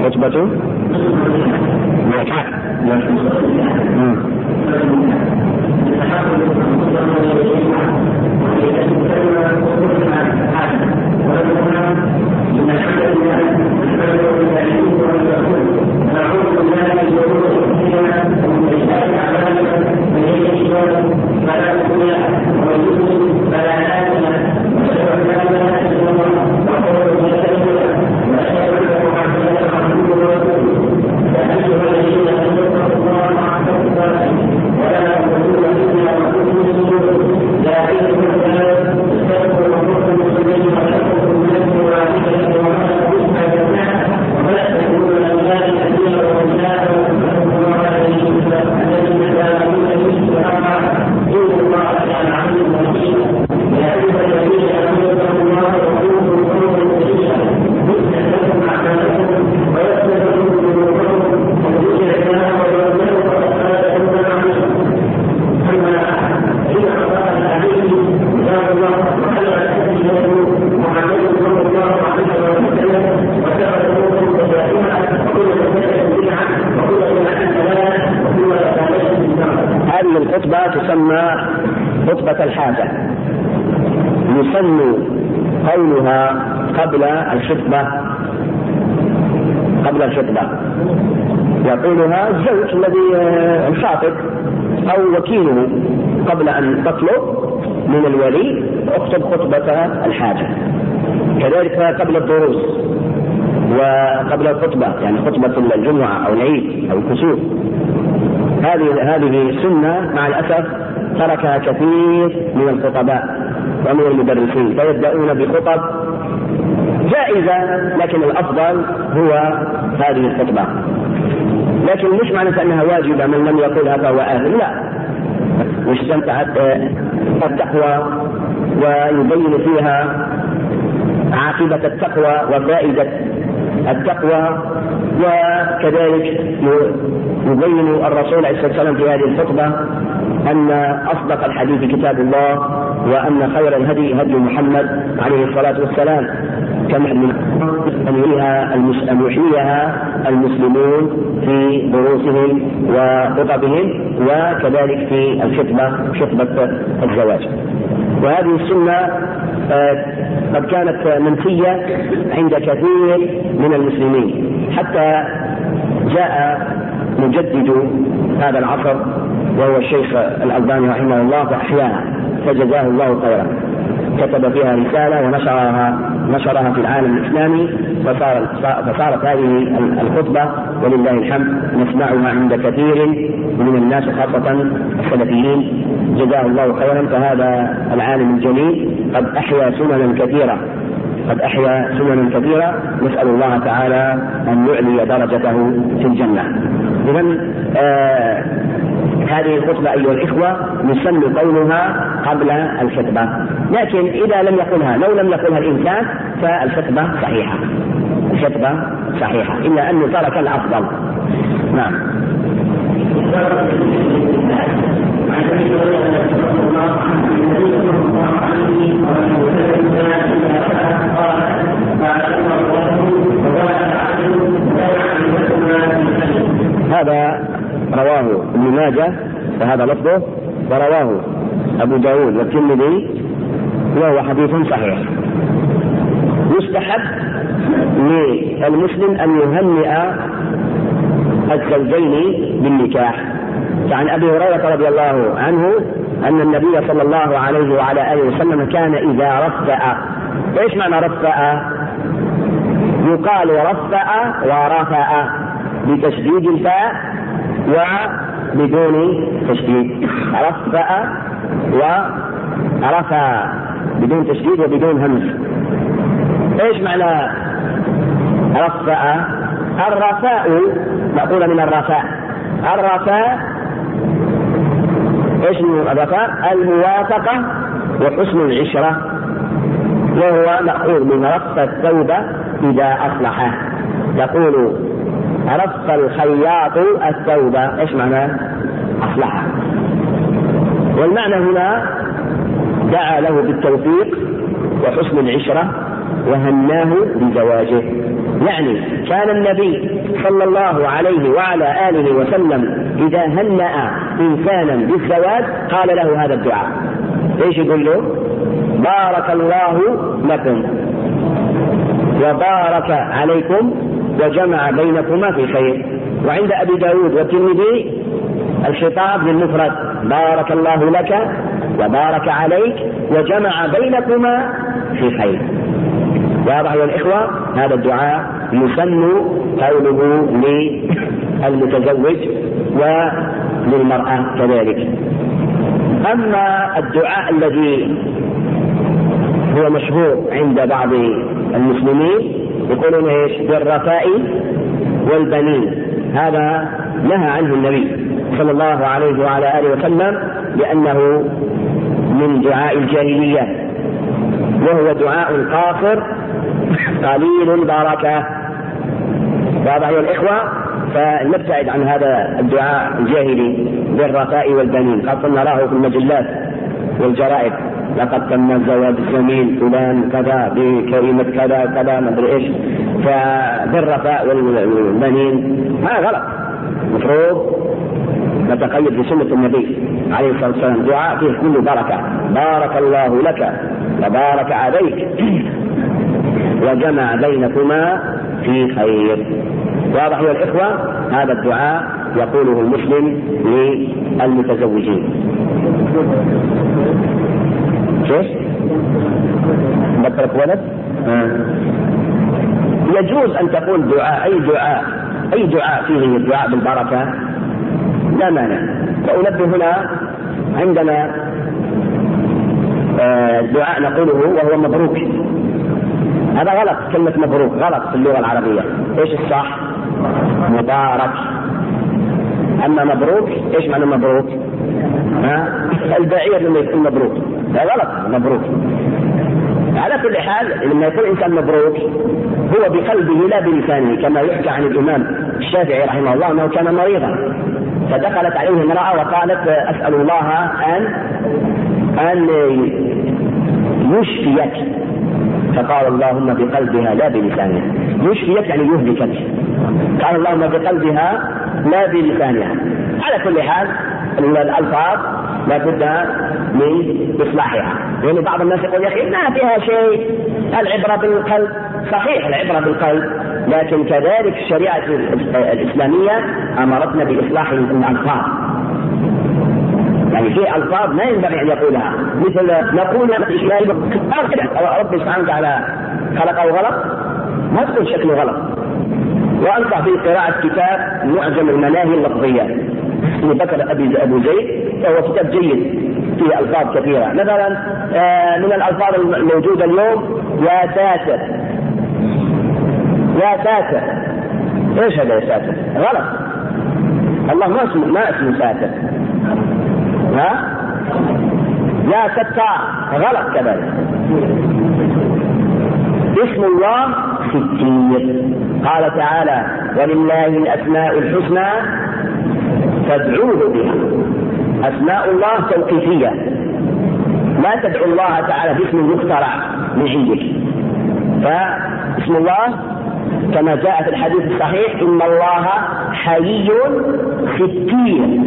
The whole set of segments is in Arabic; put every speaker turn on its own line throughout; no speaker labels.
خطبة الخطبة تسمى خطبة الحاجة، يسن قولها قبل الخطبة يقولها الزوج الذي الخاطب أو وكيله قبل أن تطلب من الولي اكتب خطبة الحاجة. كذلك قبل الدروس وقبل الخطبة، يعني خطبة الجمعة أو العيد أو الكسوف. هذه سنة مع الأسف تركها كثير من الخطباء ومن المدرسين، فيبدأون بخطب جائزة لكن الأفضل هو هذه الخطبة. لكن مش معنى أنها واجبة، من لم يقولها فهو آثم، لا، واستمتعت التقوى ويبين فيها عاقبة التقوى وفائدة التقوى، وكذلك يبين الرسول عليه الصلاة والسلام في هذه الخطبة أن أصدق الحديث كتاب الله، وأن خير الهدي هدي محمد عليه الصلاة والسلام، كما أن يحييها المسلمون في دروسهم وخطبهم، وكذلك في خطبة الزواج. وهذه السنة قد كانت منسية عند كثير من المسلمين، حتى جاء مجدد هذا العصر وهو الشيخ الألباني رحمه الله فأحياها، فجزاه الله خيرا، كتب فيها رسالة ونشرها في العالم الإسلامي، فصارت هذه الخطبة ولله الحمد نسمعها عند كثير من الناس خاصة السلفيين، جزاه الله خيرا. فهذا العالم الجليل قد أحيا سننا كثيرة، نسأل الله تعالى أن يعلي درجته في الجنة. إذن هذه الخطبة أيها الإخوة يسن قولها قبل الخطبة، لكن إذا لم يقلها، لو لم يقلها الإنسان فالخطبة صحيحة، إلا أنه ترك الأفضل. نعم. هذا رواه ابن ماجه وهذا لفظه، ورواه أبو داود والترمذي وهو حديث صحيح. يستحب للمسلم أن يهنئ الزوجين بالنكاح. فعن أبي هريرة رضي الله عنه أن النبي صلى الله عليه وعلى آله وسلم كان إذا رفأ. إيش معنى رفأ؟ يقال رفأ ورفأ بتشديد الفاء وبدون تشديد، رفأ ورفأ بدون تشديد وبدون همز. إيش معنى رفأ؟ الرفاء مأخوذ من الرفاء. إيش الرفاء؟ الموافقة وحسن العشرة، وهو مأخوذ من رف الثوب إذا أصلحه. يقول رف الخياط الثوب، إيش معنى؟ أصلحه. والمعنى هنا دعا له بالتوفيق وحسن العشرة وهناه بزواجه. يعني كان النبي صلى الله عليه وعلى آله وسلم إذا هنأ إنسانا بالزواج قال له هذا الدعاء. ايش يقول له؟ بارك الله لكم وبارك عليكم وجمع بينكما في خير. وعند أبي داود والترمذي الخطاب للمفرد بارك الله لك وبارك عليك وجمع بينكما في خير. واضح يا الإخوة؟ هذا الدعاء يسن قوله للمتزوج وللمرأة كذلك. أما الدعاء الذي هو مشهور عند بعض المسلمين يقولون ايش؟ بالرفاء والبنين، هذا نهى عنه النبي صلى الله عليه وعلى آله وسلم لأنه من دعاء الجاهلية، وهو دعاء قاصر قليل البركة. واضح يا الإخوة؟ فنبتعد عن هذا الدعاء الجاهلي بالرفاء والبنين، قد نراه في المجلات والجرائد، لقد تم زواج الزميل فلان كذا بكلمة كذا كذا ما ادري ايش. فبالرفاء والبنين هذا غلط. المفروض نتقيد بسنة النبي عليه الصلاة والسلام، دعاء فيه كل بركة، بارك الله لك وبارك عليك وجمع بينكما في خير. واضح يا الإخوة؟ هذا الدعاء يقوله المسلم للمتزوجين. كيف؟ نترك ولد؟ يجوز أن تقول دعاء، أي دعاء فيه الدعاء بالبركة لا مانع. وأنبه هنا عندنا دعاء نقوله وهو مبروك، هذا غلط. كلمة مبروك غلط في اللغة العربية. ايش الصح؟ مبارك. أما مبروك ايش معنى مبروك؟ البعير لما يكون مبروك، لا غلط مبروك. على كل حال لما يكون إنسان مبروك هو بقلبه لا بلسانه، كما يحكى عن الإمام الشافعي رحمه الله أنه كان مريضا فدخلت عليه امرأة وقالت أسأل الله أن يشفيك، فقال اللهم بقلبها لا بلسانها. يشفيك يعني يهلكك، قال اللهم بقلبها لا بلسانها. على كل حال الألفاظ لا بد من إصلاحها، يعني بعض الناس يقول يا أخي ما فيها شيء، العبرة بالقلب. صحيح العبرة بالقلب، لكن كذلك الشريعة الإسلامية أمرتنا بإصلاح الألفاظ. يعني في ألفاظ ما ينبغي أن يقولها، مثل نقول رب سبحانه وتعالى خلقه غلط، ما تقول شكله غلط. وأنصح في قراءة كتاب معجم المناهي اللفظية لبكر أبو زيد، وهو كتاب جيد فيه ألفاظ كثيرة. مثلا من الألفاظ الموجودة اليوم يا ساتر، يا ساتر. ايش هذا يا ساتر؟ غلط. الله ما اسمه ساتر. يا ستار غلط كذلك. اسم الله ستير، قال تعالى ولله الأسماء الحسنى فادعوه بها. أسماء الله توقيفية، لا تدعو الله تعالى باسم مخترع من عندك. فاسم الله كما جاء في الحديث الصحيح إن الله حيي ستير،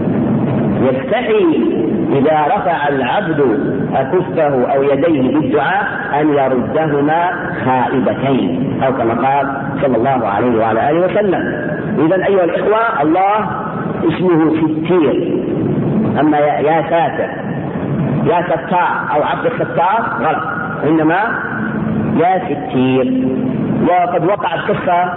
يستحي إذا رفع العبد أكفه أو يديه بالدعاء أن يردهما خائبتين، أو كما قال صلى الله عليه وعلى آله وسلم. إذن أيها الإخوة الله اسمه ستير. أما يا ساتر، يا ستار أو عبد الستار غلط، إنما يا ستير. وقد وقعت قصة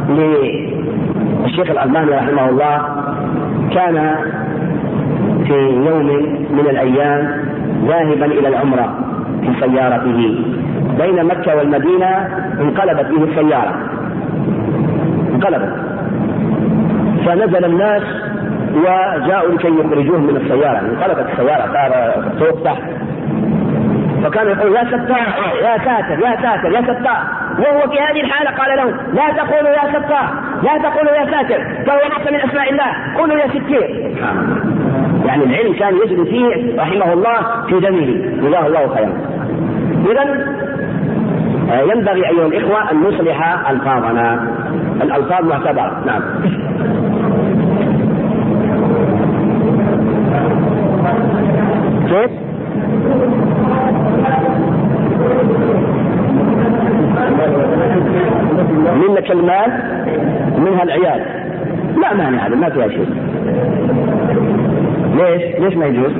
للشيخ الألباني رحمه الله، كان في يوم من الأيام ذاهبا إلى العمرة في سيارته، بين مكة والمدينة انقلبت به السيارة، انقلبت، فنزل الناس وجاءوا لكي يخرجوه من السيارة. انقلبت السيارة، صار فوق تحت، فكان يقول يا ستار يا ساتر يا ساتر يا ستار، وهو في هذه الحالة قال له لا تقولوا يا ستار، لا تقولوا يا ساتر، فهو نص من أسماء الله، قولوا يا ستير. يعني العلم كان يجري فيه رحمه الله في دمه، جزاه الله خيرا. إذن ينبغي أيها الإخوة أن نصلح ألفاظنا، الألفاظ معتبرة. نعم. كيف؟ منك المال منها العيال، لا مانع، هذا ما فيها شيء. ليش ما يجوز؟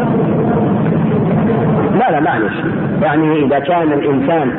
لا معلش، يعني إذا كان الإنسان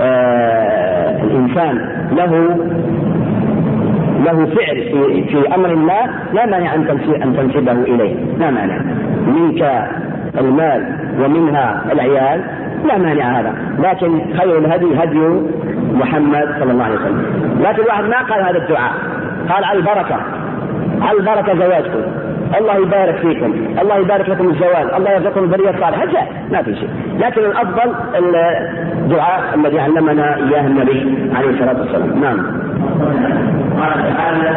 له فعل في أمر ما، لا مانع أن تنسبه إليه، لا مانع. منك المال ومنها العيال، لا مانع هذا، لكن خير الهدي هدي محمد صلى الله عليه وسلم. لكن الواحد ما قال هذا الدعاء، قال على البركة زواجكم، الله يبارك فيكم، الله يبارك لكم الزواج، الله يرزقكم الذرية الصالحة، جاء ما في شيء. لكن الأفضل الدعاء الذي علمنا إياه النبي عليه الصلاة والسلام. نعم.
قال تعالى: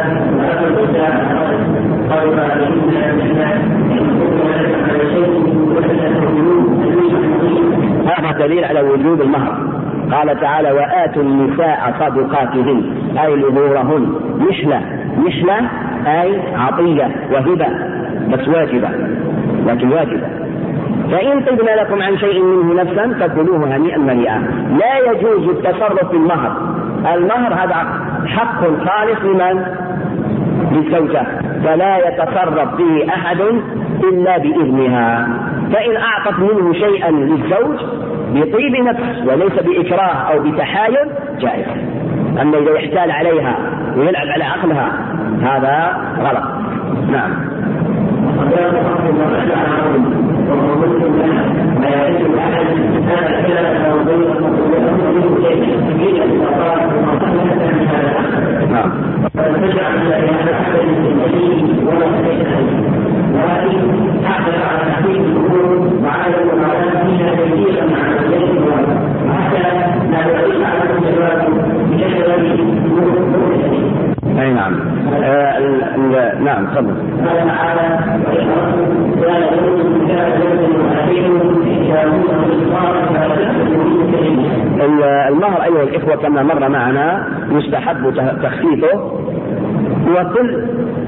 هذا دليل على وجوب المهر. قال تعالى: وآتوا النساء صدقاتهن، أي نذورهن، نحلة أي عطية وهبة، بس واجبة، لكن واجبة. فإن طبن لكم عن شيء منه نفسا فكلوه هنيئا مريئا. لا يجوز التصرف في المهر. المهر هذا حق خالص للزوجة، فلا يتصرف به أحد إلا بإذنها. فإن أعطت منه شيئا للزوج بطيب نفس وليس بإكراه أو بتحايل جائز. أما إذا يحتال عليها ويلعب على عقلها هذا غلط. نعم. نعم. أي نعم. نعم تفضل. المهر أيها الإخوة كما مر معنا يستحب تخفيفه، وكل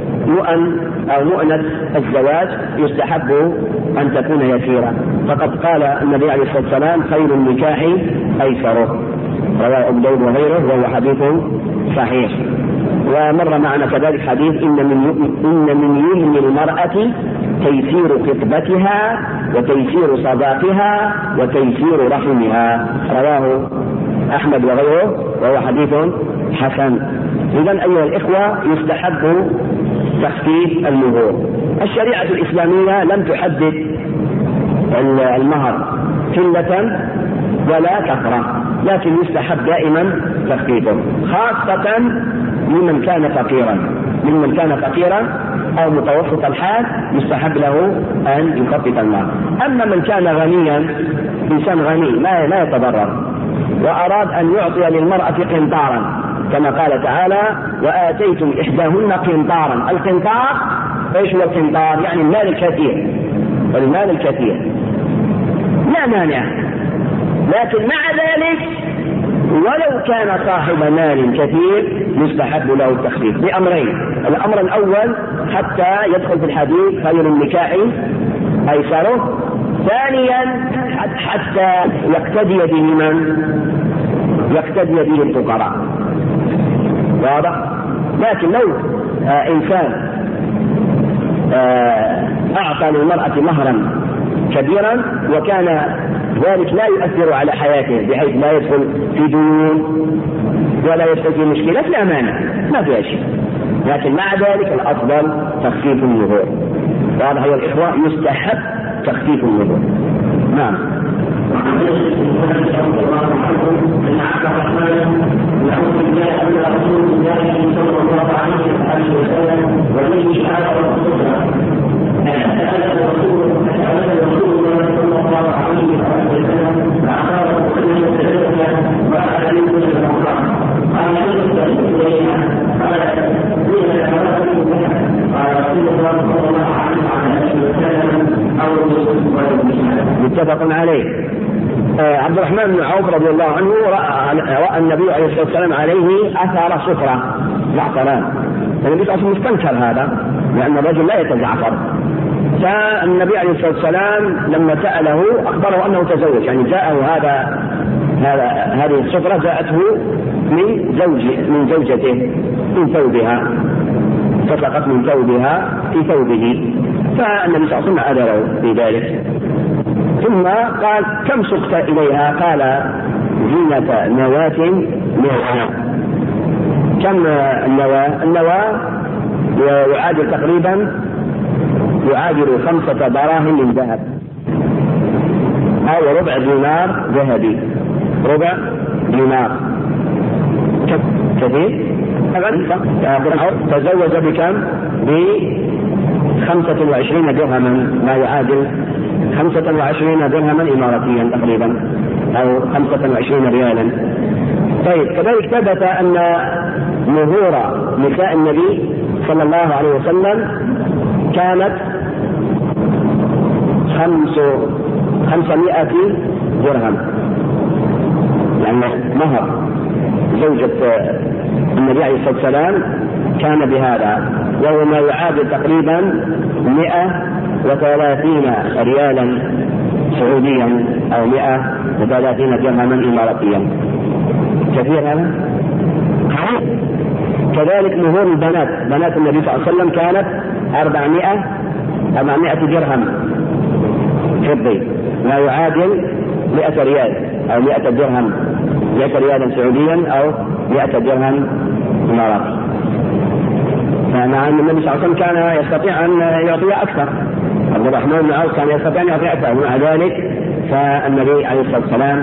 مؤنة الزواج يستحب أن تكون يسيرة. فقد قال النبي عليه الصلاة والسلام: خير النكاح أيسره، رواه أبو داود وغيره، وهو حديث صحيح. ومر معنا كذلك حديث: إن من يمن المرأة تيسير خطبتها وتيسير صداقها وتيسير رحمها، رواه أحمد وغيره، وهو حديث حسن. إذن أيها الإخوة يستحب تخفيف المهور. الشريعة الإسلامية لم تحدد المهر قلة ولا كثرة، لكن يستحب دائما تخفيفه، خاصة ممن كان فقيرا أو متوسط الحال يستحب له أن يخفف المهر. أما من كان غنيا، إنسان غني لا يتضرر وأراد أن يعطي للمرأة قنطارا، كما قال تعالى: وآتيتم إحداهن قنطارا. القنطار إيش هو القنطار؟ يعني المال الكثير، لا مانع. لكن مع ذلك ولو كان صاحب مال كثير يستحب له التخفيف بأمرين: الأمر الأول حتى يدخل في الحديث خير النكاح أيسره، ثانيا حتى يقتدي به الفقراء. واضح؟ لكن لو إنسان أعطى للمرأة مهرا كبيرا وكان ذلك لا يؤثر على حياته بحيث لا يدخل في ديون ولا يدخل في مشكلة، لا مانع، ما فيها شيء. لكن مع ذلك الأفضل تخفيف المهور. واضح يا الإخوة؟ يستحب تخفيف المهور. نعم. متفق عليه. عبد الرحمن بن عوف رضي الله عنه رأى النبي عليه الصلاة والسلام عليه أثر صفرة زعفران، النبي صلى الله عليه وسلم استنكر هذا لأن الرجل لا يتزعفر. فالنبي عليه الصلاة والسلام لما سأله أخبره أنه تزوج، يعني جاءه هذه الصفرة جاءته من زوجته من ثوبها، فسقط من ثوبها في ثوبه، فالنبي صلى الله عليه وسلم أدره في ذلك. ثم قال كم سقت إليها؟ قال زينة نواة مرة. كم النواة يعادل تقريبا 5 دراهم من ذهب أو ربع دينار ذهبي، ربع دينار كثير. تزوج بكم؟ ب25 درهما، ما يعادل 25 درهما إماراتيا تقريبا أو 25 ريالا. طيب كذلك ثبت أن مهور نساء النبي صلى الله عليه وسلم كانت 500 درهم، يعني مهر زوجة النبي عليه الصلاة والسلام كان بهذا، وهو ما يعادل تقريبا 130 ريالا سعوديا أو 130 درهما إماراتيا. كثير هذا. كذلك مهور البنات، بنات النبي صلى الله عليه وسلم كانت 400 درهم فضي، ما يعادل 100 ريال أو 100 درهم، 100 ريالا سعوديا أو 100 درهم إماراتي. فمع أن النبي صلى الله عليه وسلم كان يستطيع أن يعطي أكثر، عبد الرحمن بن عوف كان يستطيع أن يعطي أكثر، ومع ذلك فالنبي عليه الصلاة والسلام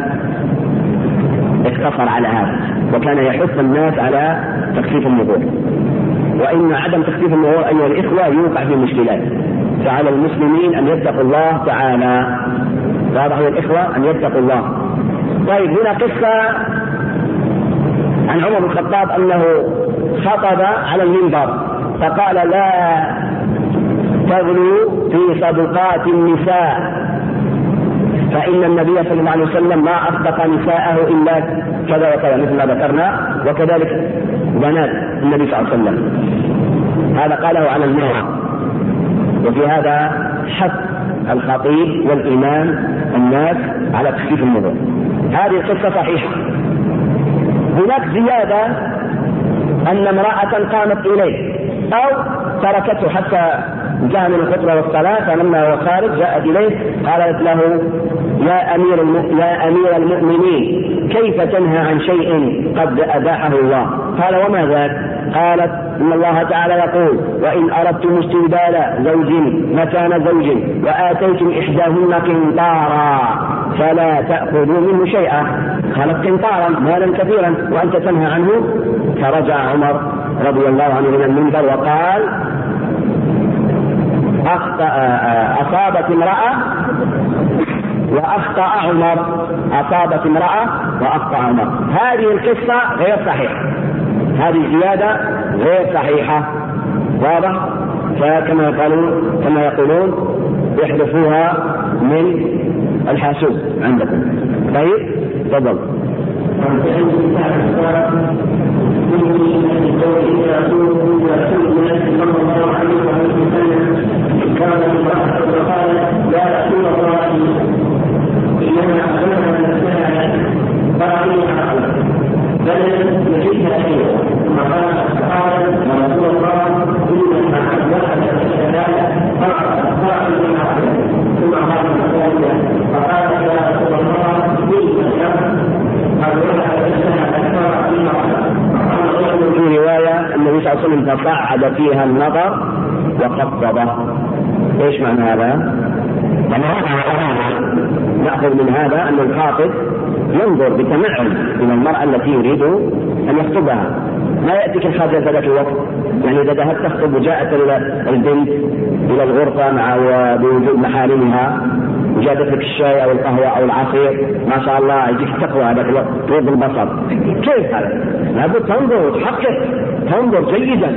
اقتصر على هذا، وكان يحث الناس على تخفيف النذور. وإن عدم تخفيف النذور أيها الإخوة يوقع في مشكلات، فعلى المسلمين أن يتقوا الله تعالى. واضح يا الإخوة؟ أن يتقوا الله. طيب هنا قصة عن عمر بن الخطاب أنه خطب على المنبر فقال لا تغلوا في صدقات النساء، فإن النبي صلى الله عليه وسلم ما أصدق نساءه إلا كذا وكذا مثل ما ذكرنا، وكذلك بنات النبي صلى الله عليه وسلم. هذا قاله على المنبر. وفي هذا حث الخطيب والإمام الناس على تخفيف النذور. هذه القصة صحيحة. هناك زيادة أن امرأة قامت إليه أو تركته حتى جاء من الخطبة والصلاة، فلما هو خارج جاءت إليه قالت له يا أمير المؤمنين كيف تنهى عن شيء قد أباحه الله؟ قال وما ذاك؟ قالت إن الله تعالى يقول وإن أردتم استبدال زوج مكان زوج وآتيتم إحداهن قنطارا فلا تأخذوا منه شيئا. قالت قنطارا مالا كثيرا وأنت تنهى عنه. فرجع عمر رضي الله عنه من المنبر وقال أصابت امرأة وأخطأ عمر، أصابت امرأة وأخطأ عمر. هذه القصة غير صحيحة، هذه زيادة غير صحيحة. واضح؟ فكما يقولون يحذفوها من الحاسوب عندكم. طيب تفضل. في رواية النبي صلى الله عليه وسلم فصعد فيها النظر وخفضه. ايش معنى هذا؟ نأخذ من هذا أن الخاطب ينظر بتمعن إلى المرأة التي يريد أن يخطبها، ما يأتيك الحاجة ذلك الوقت. يعني إذا ذهبت تخطب وجاءت البنت إلى الغرفة مع بوجود محارمها وجادت لك الشاي أو القهوة أو العصير، ما شاء الله يجيك تقوى هذاك الوقت طيب البصر، كيف هذا؟ لابد تنظر وتحقق، تنظر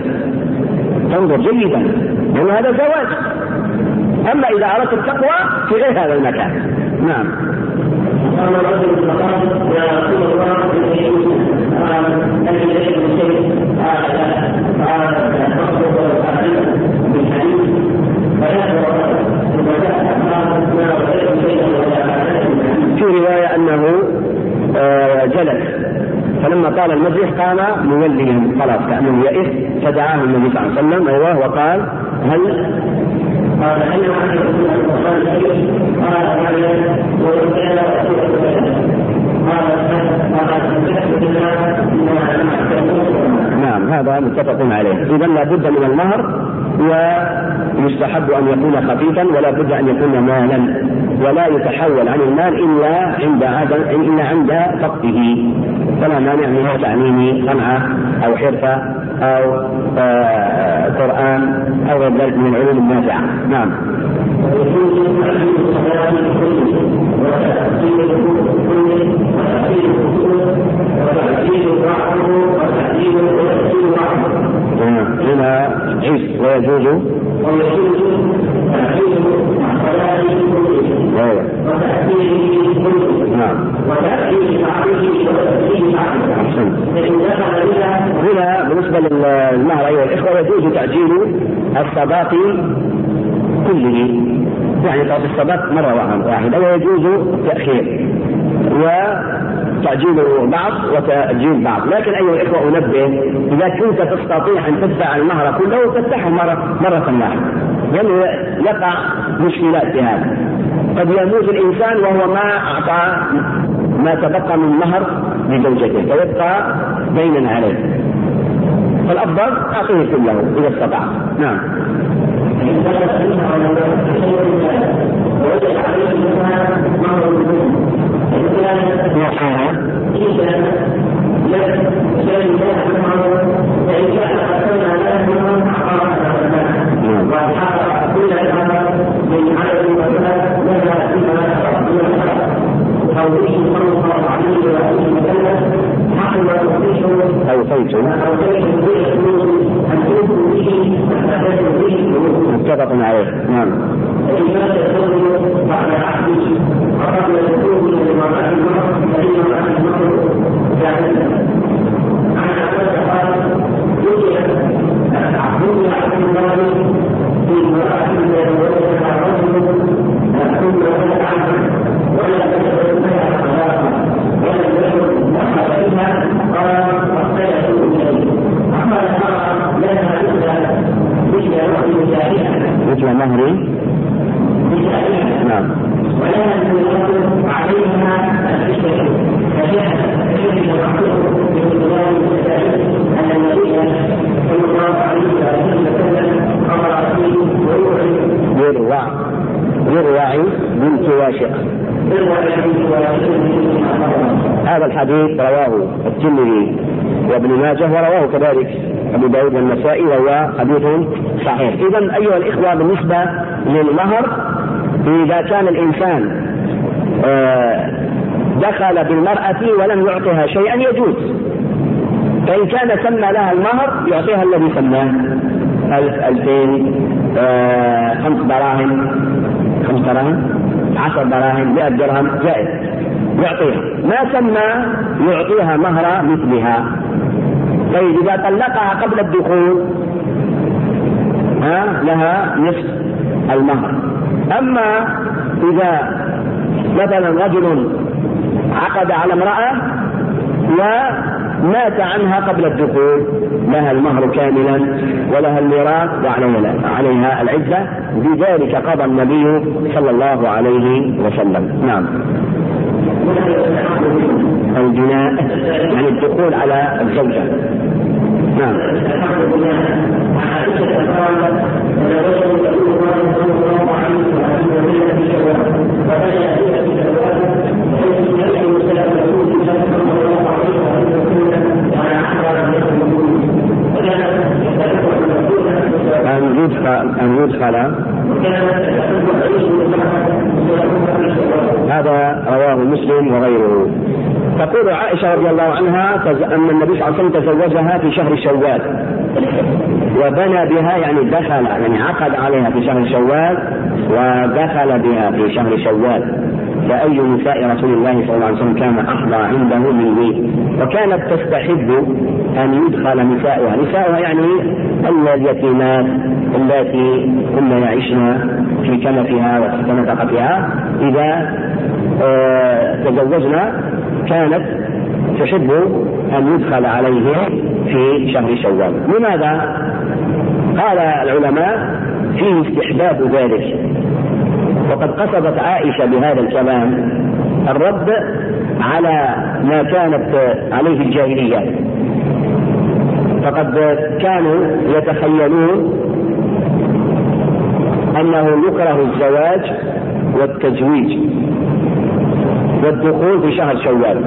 جيدا لأن هذا زواج. أما إذا أردت التقوى في غير هذا المكان. نعم.
قال رجل فقال يا رسول الله قال هل يشهد شيء قال تصدق بالحديث
في رواية أنه جلس فلما طال المجلس قام موليا خلاص كأنه يئس فدعاه النبي صلى الله عليه وسلم وقال هل
قال
نعم هذا متفق عليه. إذا لا بد من المهر ويستحب أن يكون خفيفا ولا بد أن يكون مالا ولا يتحول عن المال إلا عند فقده فلا مانع من تعليم صنعة أو حرفة أو قرآن أو غير ذلك من العلوم النافعة. نعم. هنا عيس ويجوز نعم. هنا بالنسبة للمهر أيها الإخوة يجوز تعجيل الصداق كله يعني طلب الصداق مرة واحدة ويجوز التأخير وتعجيل بعض وتأجيل بعض. لكن أيها الإخوة أنبه إذا كنت تستطيع أن تدفع المهر كله تدفعه مرة واحدة لأنه يقع مشكلات في هذا. قد يموت الإنسان وهو ما أعطى ما تبقى من مهر لزوجته فيبقى دينا عليه فالأفضل أعطيه كله إذا استطاع. نعم. متفق عليه. نعم. مثل مهري. نعم. يروعي بنت واشق. هذا الحديث رواه الترمذي وابن ماجه ورواه كذلك أبو داود والنسائي وهو حديث صحيح. إذن أيها الإخوة بالنسبة للمهر إذا كان الإنسان دخل بالمرأة ولم يعطها شيئا يجوز فإن كان سمى لها المهر يعطيها الذي سماه 2000 5 دراهم 10 دراهم 100 درهم جائز يعطيها. ما سمى يعطيها مهر مثلها. طيب إذا طلقها قبل الدخول لها نصف المهر. أما إذا مثلا رجل عقد على امرأة ومات عنها قبل الدخول لها المهر كاملا ولها الميراث وعليها العدة بذلك قضى النبي صلى الله عليه وسلم. نعم. الجناء يعني الدخول على الزوجة. نعم. أن يدخل هذا رواه مسلم وغيره. تقول عائشة رضي الله عنها أن النبي صلى الله عليه وسلم تزوجها في شهر شوال وبنى بها يعني دخل يعني عقد عليها في شهر شوال ودخل بها في شهر شوال فأي نساء رسول الله صلى الله عليه وسلم كان أحظى عنده مني. وكانت تستحب أن يدخل نساؤها يعني اليتيمات التي كنا يعيشن في كنفها وفي نفقتها إذا تزوجنا كانت تحب أن يدخل عليه في شهر شوال. لماذا؟ قال العلماء فيه استحباب ذلك، وقد قصدت عائشة بهذا الكلام الرد على ما كانت عليه الجاهلية، فقد كانوا يتخيلون أنه يكره الزواج والتزويج والدخول في شهر شوال،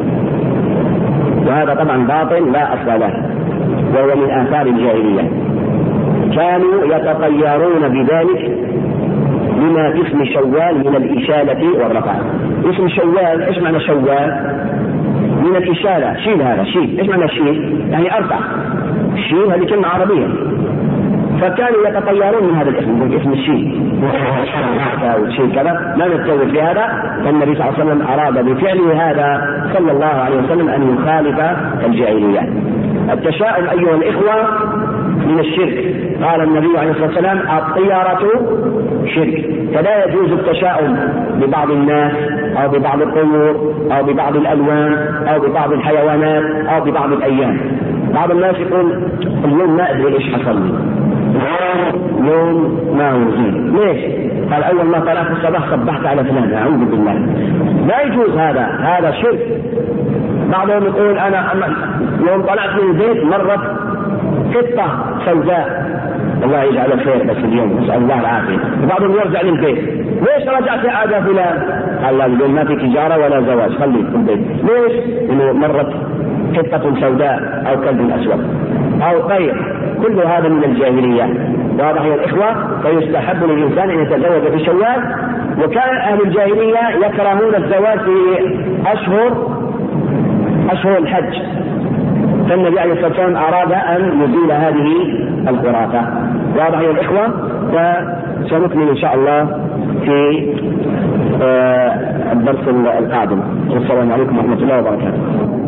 وهذا طبعا باطل لا أصل له، وهو من آثار الجاهلية. كانوا يتطيرون بذلك لما في اسم شوال من الإشالة والرفع. اسم شوال ايش معنى شوال؟ من الإشالة، شيل هذا شيل. ايش معنى شيل؟ يعني ارفع. شيل هذه كلمة عربية، فكانوا يتطيرون من هذا الاسم، من اسم الشيل او شيء كذا، لا نتزوج بهذا. فالنبي صلى الله عليه وسلم اراد بفعله هذا صلى الله عليه وسلم ان يخالف الجاهلية. التشاؤم ايها الاخوة من الشرك، قال النبي عليه الصلاة والسلام الطيرة شرك، فلا يجوز التشاؤم ببعض الناس أو ببعض الطيور أو ببعض الألوان أو ببعض الحيوانات أو ببعض الأيام. بعض الناس يقول اليوم ما أدري إيش حصل لي، اليوم ما هو زين. ليش؟ قال أول ما طلعت الصباح صبحت على فلان، أعوذ بالله. لا يجوز هذا شرك. بعضهم يقول أنا يوم طلعت من البيت مرت قطة سوداء، الله يجعل الخير بس اليوم نسأل الله العافية. وبعضهم يرجع للبيت، ليش رجعت يا عادة فلان؟ قال لا يقول ما في تجارة ولا زواج، خليك في البيت. ليش؟ إنه مرت قطة سوداء أو كلب أسود أو طير. كل هذا من الجاهلية. واضح يا الإخوة؟ فيستحب للإنسان أن يتزوج في شوال. وكان أهل الجاهلية يكرهون الزواج في أشهر الحج، فالنبي عليه الصلاة والسلام أراد أن يزيل هذه الخرافة. واضح يا الإخوة؟ وسنكمل إن شاء الله في الدرس القادم. والسلام عليكم ورحمة الله وبركاته.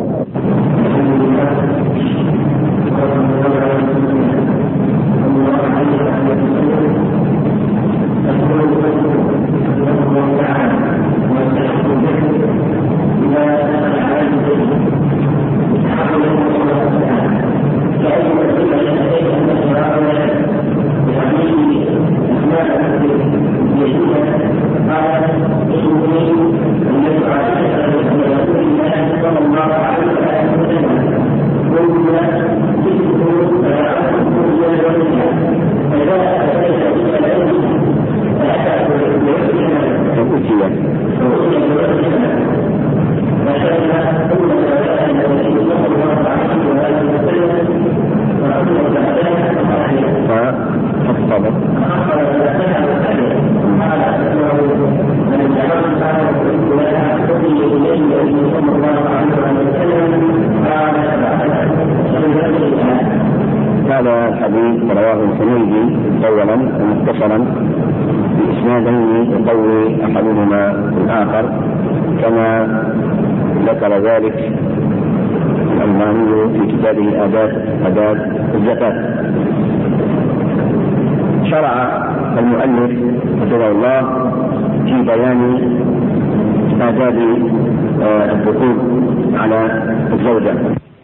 هذا الحديث رواه الترمذي طولا ومختصرا بإسنادين يقوي أحدهما الآخر، كما ذكر ذلك الألباني في كتابه آداب الزكاة. شرع المؤلف رحمه الله في بيان آداب الدخول على الزوجة،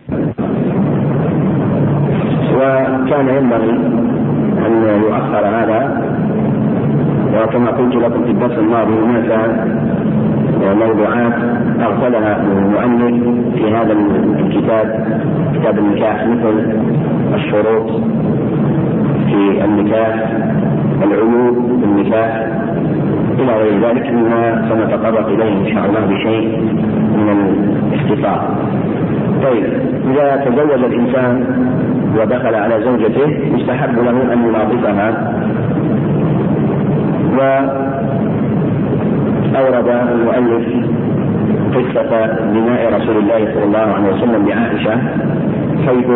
وكان ينبغي أن يؤخر هذا. وكما قلت لكم في الدرس الماضي هناك موضوعات أغفلها المؤلف في هذا الكتاب، كتاب النكاح، مثل الشروط في النكاح، العيوب في النكاح، إلى غير ذلك مما سنتطرق إليه إن شاء الله بشيء من الاختصار. طيب، إذا تزوج الإنسان ودخل على زوجته يستحب له أن يلاطفها. وأورد المؤلف قصة بناء رسول الله صلى الله عليه وسلم بعائشة، حيث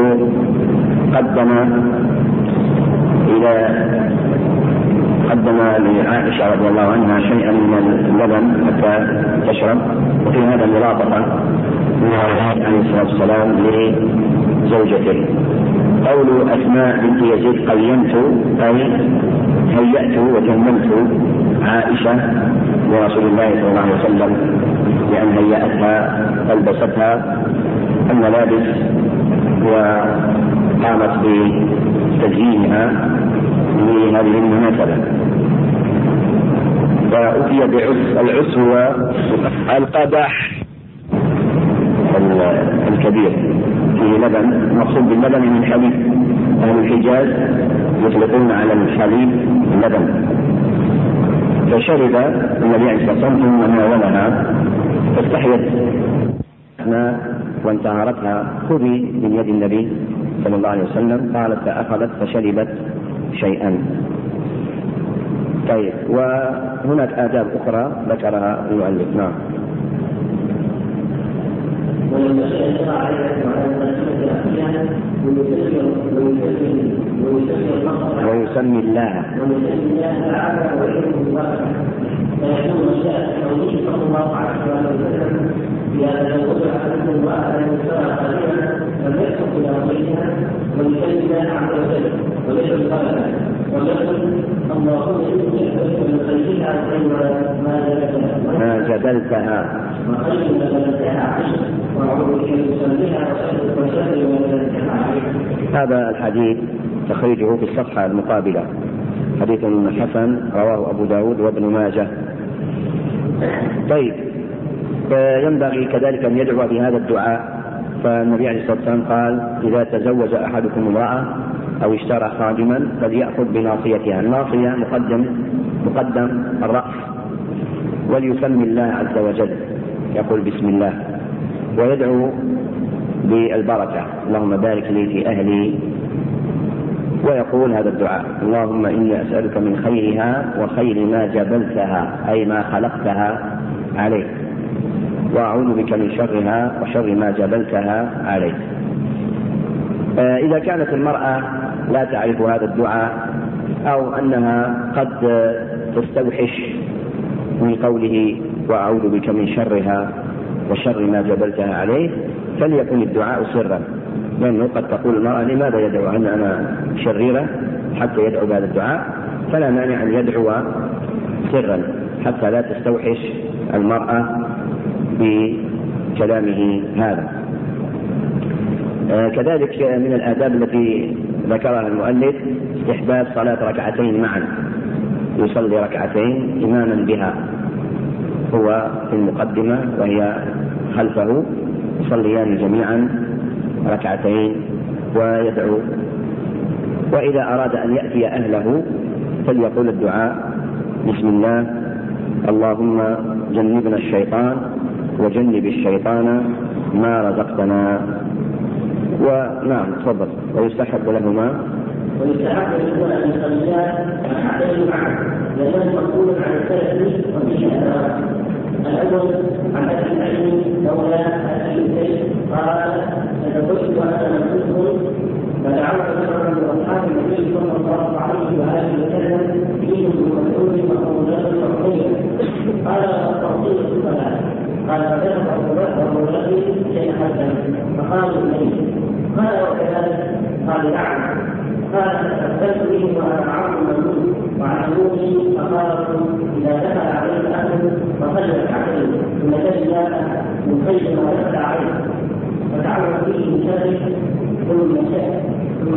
قدم لعائشة رضي الله عنها شيئا من اللبن حتى تشرب، وفي هذا مرافقة من عليه الصلاة والسلام لزوجته. قول أسماء بنت يزيد قيمت أي هيأت وجملت عائشة ورسول الله صلى الله عليه وسلم لأن هيأتها ألبستها الملابس وقامت بتزيينها لهذه المناسبة. فأتي بعس، العس هو القدح الكبير فيه لبن، مقصود باللبن من حليب. أهل الحجاز يطلقون على الحليب اللبن. فشرب النبي عليه الصلاة والسلام ثم ناولها فاستحيت وانتهرتها: خذي من يد النبي صلى الله عليه وسلم. قالت فأخذت فشربت شيئا. طيب، وهناك آداب أخرى ذكرها المؤلف. نعم. ويسمي الله تعالى ويحب البركة، فيكون النبي صلى الله عليه وسلم إذا تزوج أحدكم وأهلا سواء قليلا فليحكم إلى بيتها ويسمي الله عز وجل ويحب البركة ويقول اللهم إني أسألك من خيرها ما جبلتها وخير ما جبلتها عشر وأعوذ بك من شرها وشر ما جبلتها عشر. هذا الحديث تخريجه في الصفحة المقابلة، حديث حسن رواه أبو داود وابن ماجه. طيب، ينبغي كذلك أن يدعو بهذا الدعاء. فالنبي عليه الصلاة والسلام قال: إذا تزوج أحدكم امرأة أو اشترى خادما فليأخذ بناصيتها. الناصية مقدم الرأس، وليسمي الله عز وجل، يقول بسم الله ويدعو بالبركة: اللهم بارك لي في أهلي. ويقول هذا الدعاء: اللهم إني أسألك من خيرها وخير ما جبلتها أي ما خلقتها عليه، وأعوذ بك من شرها وشر ما جبلتها عليه. إذا كانت المرأة لا تعرف هذا الدعاء أو أنها قد تستوحش من قوله وأعوذ بك من شرها وشر ما جبلتها عليه، فليكن الدعاء سرا، لأنه قد تقول المرأة: لماذا يدعو أن أنا شريرة حتى يدعو بهذا الدعاء؟ فلا مانع أن يدعو سرا حتى لا تستوحش المرأة بكلامه هذا. كذلك من الآداب التي ذكرها المؤلف استحباب صلاة ركعتين معا، يصلي ركعتين إماما بها، هو في المقدمة وهي خلفه، يصليان جميعا ركعتين ويدعو. وإذا أراد أن يأتي أهله فليقول الدعاء: بسم الله اللهم جنبنا الشيطان وجنب الشيطان ما رزقتنا. ونعم، تفضل. ويستحب لهما
ويستحب لهما أن يصليا ركعتين معا، لأنه مقبول عن السلف وفيه أثرات. الأول عن أبي سعيد مولى أبي زيد قال: تزوجت وأنا مسلم فدعوت بشرا من أصحاب النبي صلى الله عليه وآله وسلم فيهم ابن مسعود وأبو ذر وعقيل. قال: أستطيع الصلاة. قال: فذهب أبو ذر شيء حسن فقال: إليه. قال: وكذلك؟ قال: نعم. قال: فأقبلت به وأنا عبد مملوك وعلموني فقالوا: إذا دخل عليك أهل فصلت عليه ثم تجد من خير ما دخل عليه فتعرض فيه من شر ثم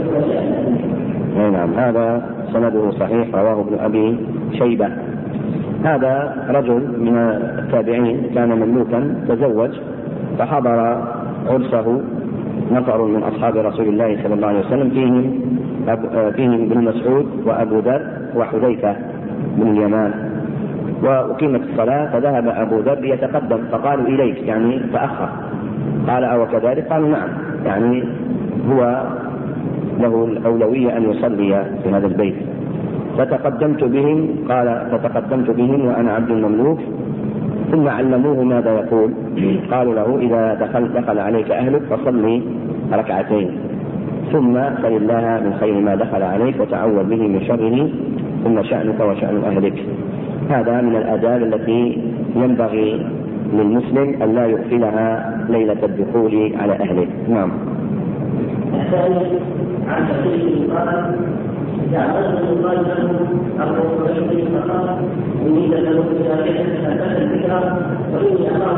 شاء.
نعم، هذا سنده صحيح، رواه ابن أبي شيبة. هذا رجل من التابعين كان مملوكا، تزوج فحضر عرسه نفر من أصحاب رسول الله صلى الله عليه وسلم، فيهم ابن مسعود وأبو ذر وحذيفة بن اليمان. وأقيمت الصلاة فذهب أبو ذر يتقدم فقالوا: إليك، يعني تأخر. قال: أو كذلك؟ قالوا: نعم، يعني هو له الأولوية أن يصلي في هذا البيت. فتقدمت بهم، قال: فتقدمت بهم وأنا عبد المملوك. ثم علموه ماذا يقول. قالوا له: إذا دخل عليك أهلك فصلي ركعتين، ثم سل الله من خير ما دخل عليك وتعوذ به من شره ثم شأنك وشأن أهلك. هذا من الآداب التي ينبغي للمسلم أن لا يغفلها ليلة الدخول على أهله. نعم.
الثاني عن تقريب قال إذا رجل قال له أبو هريرة فقال أريد أن أدخل إلى الفكرة وإني أخاف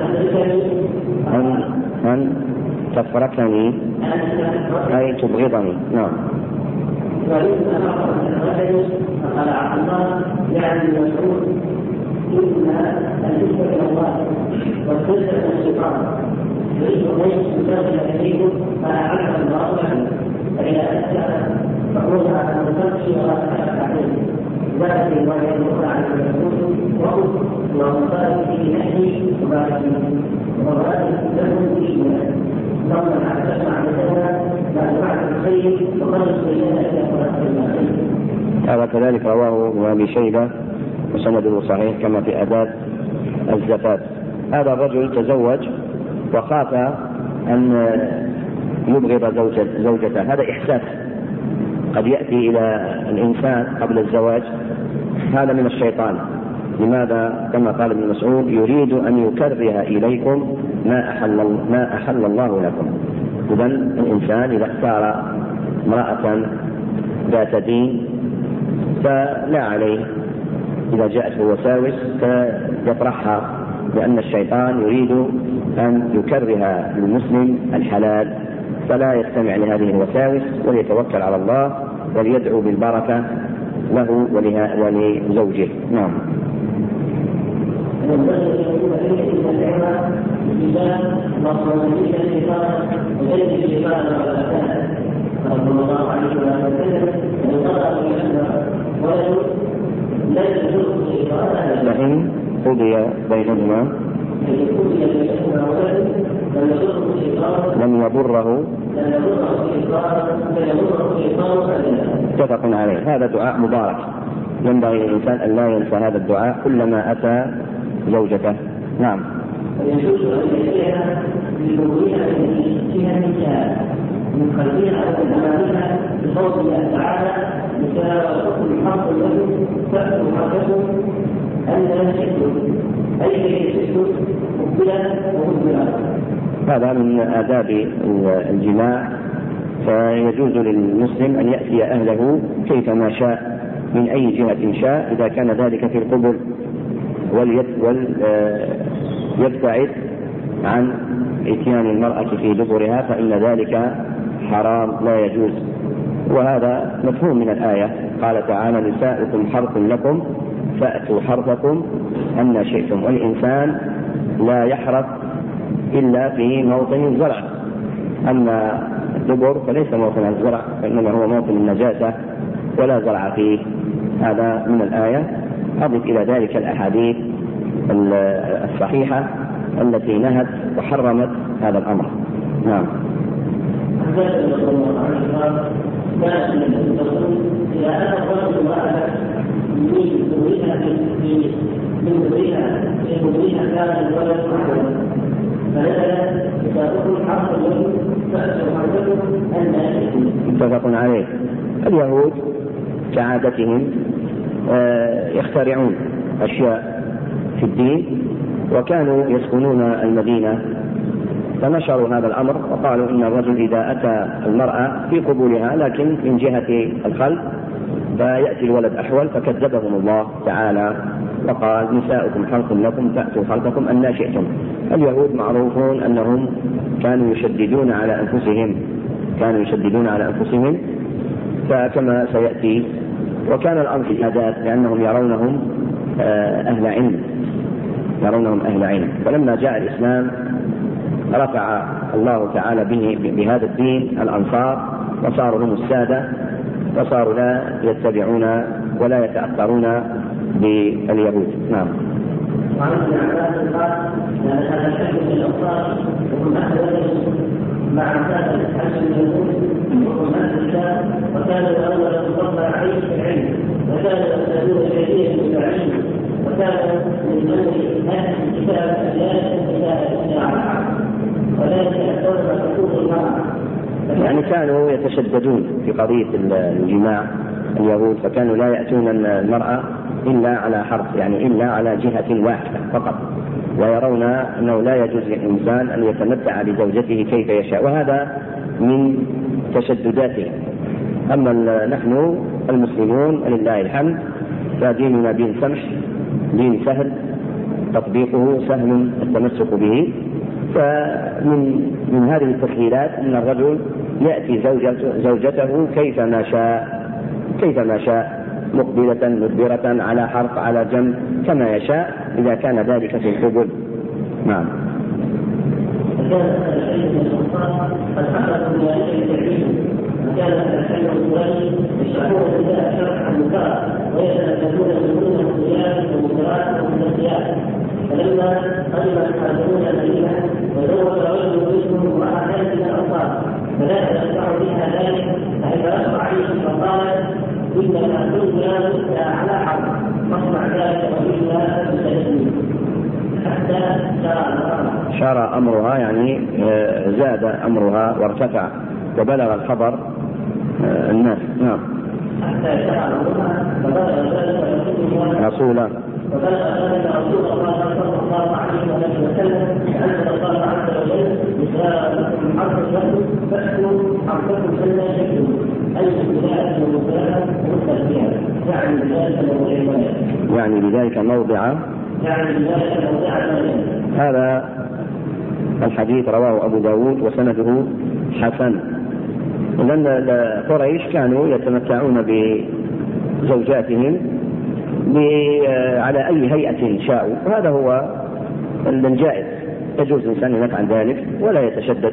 أن تفرقني أي تبغضني. نعم.
وإن أخاف أن تفرقني فقال عبد الله يعني المسعود إن الذكر إلى الله والذكر الشيطان يريد أن يستخدم إليكم فأعلم الله عنه فإذا أتى فقولها أن تمشي ولا تحدث عليه ذلك الرواية الأخرى عن المسعود وقل ومصائب في نهي ومراد له فيه ثم تسمع بسنة بعد بعد الخير وقد بينها إلى صلاة
هذا كذلك رواه ابن أبي شيبة وسنده صحيح كما في آداب الزكاة. هذا الرجل تزوج وخاف أن يبغض زوجته. هذا إحساس قد يأتي إلى الإنسان قبل الزواج، هذا من الشيطان. لماذا؟ كما قال ابن مسعود يريد أن يكره إليكم ما أحل الله لكم. إذن الإنسان إذا اختار امرأة ذات دين فلا عليه إذا جاءته وساوس فيطرحها، لأن الشيطان يريد أن يكره للمسلم الحلال، فلا يستمع لهذه الوساوس وليتوكل على الله وليدعو بالبركة له ولزوجه. نعم. فإن قضي بينهما لم يضره متفق عليه. هذا دعاء مبارك ينبغي للإنسان أن لا ينسى هذا الدعاء كلما أتى زوجته. نعم.
ويجوز أن يأتيها بقبولها من خلفها أو من أمامها بصوت الله تعالى لكن الحق له فأتوا حقكم أن لا تشكوا أي تشكوا مقبلا ومقبلا.
هذا من آداب الجماع، فيجوز للمسلم أن يأتي أهله كيفما شاء من أي جهة شاء إذا كان ذلك في القبل، يبتعد عن إتيان المرأة في دبرها فإن ذلك حرام لا يجوز. وهذا مفهوم من الآية، قال تعالى نساؤكم حرث لكم فأتوا حرثكم أن شئتم. والإنسان لا يحرث إلا في موطن الزرع، أما الدبر فليس موطن الزرع فإنما هو موطن النجاسة ولا زرع فيه. هذا من الآية. أضف إلى ذلك الأحاديث الصحيحة التي نهت وحرمت هذا الأمر. نعم. متفق عليه. اليهود كعادتهم يخترعون أشياء في الدين، وكانوا يسكنون المدينة فنشروا هذا الأمر وقالوا إن الرجل إذا أتى المرأة في قبولها لكن من جهة الخلف فيأتي الولد أحول، فكذبهم الله تعالى وقال نساؤكم حرث لكم فأتوا حرثكم أن شئتم. اليهود معروفون أنهم كانوا يشددون على أنفسهم فكما سيأتي. وكان الأمر في العادات لأنهم يرونهم أهل علم، فلما جاء الإسلام رفع الله تعالى بهذا الدين الأنصار وصاروا هم السادة، وصاروا لا يتبعون ولا يتأثرون باليهود. نعم.
وعن ابن عباس قال هذا الحكم من الأنصار وهم أهل مع هذا الحكم من اليهود وهم أهل الشام، وكانوا الأول تفضل عليه في العلم، وكانوا يستدون كثيرا من العلم، وكانوا من أهل الكتاب يعني
كانوا يتشددون في قضية الجماع
اليهود، فكانوا لا يأتون المرأة إلا على حرف، يعني إلا على جهة واحدة فقط، ويرون أنه لا يجوز للإنسان أن يتمتع بزوجته كيف يشاء، وهذا من تشدداته. أما نحن المسلمون لله الحمد فديننا دين سمح، دين سهل تطبيقه، سهل التمسك به. فمن هذه التسهيلات أن الرجل يأتي زوجته كيفما شاء، مقبلة مدبرة، على حرف، على جنب، كما يشاء، إذا كان ذلك في القبل. نعم.
وكان الحي الفلاني يشرحون بها شرح المنكرات ويتنبهون بكل الخيار والمنكرات والمنكرات. فلما قدم المهاجرون المدينه وزوج رجل منهم واحد من الانصار فلا يتبع بها ذلك فاذا رفع عليهم فقال انما كنا على حرب فاصنع ذلك وإلا بسلسل حتى
شار امرها، يعني زاد امرها وارتفع وبلغ الخبر الناس. نعم.
حتى شاء الله فبلغ ذلك
رسولا
وبلغ ذلك رسول الله صلى الله عليه وسلم أنزل الله عز وجل نساءكم حرث لكم فأتوا حرثكم أن شئتم أي البلاد والمبلغات مختلفين
يعني بذلك موضع هذا الحديث رواه أبو داود وسنده حسن. لأن قريش كانوا يتمتعون بزوجاتهم على أي هيئة شاءوا، وهذا هو الجائز، يجوز الإنسان أن يفعل ذلك ولا يتشدد،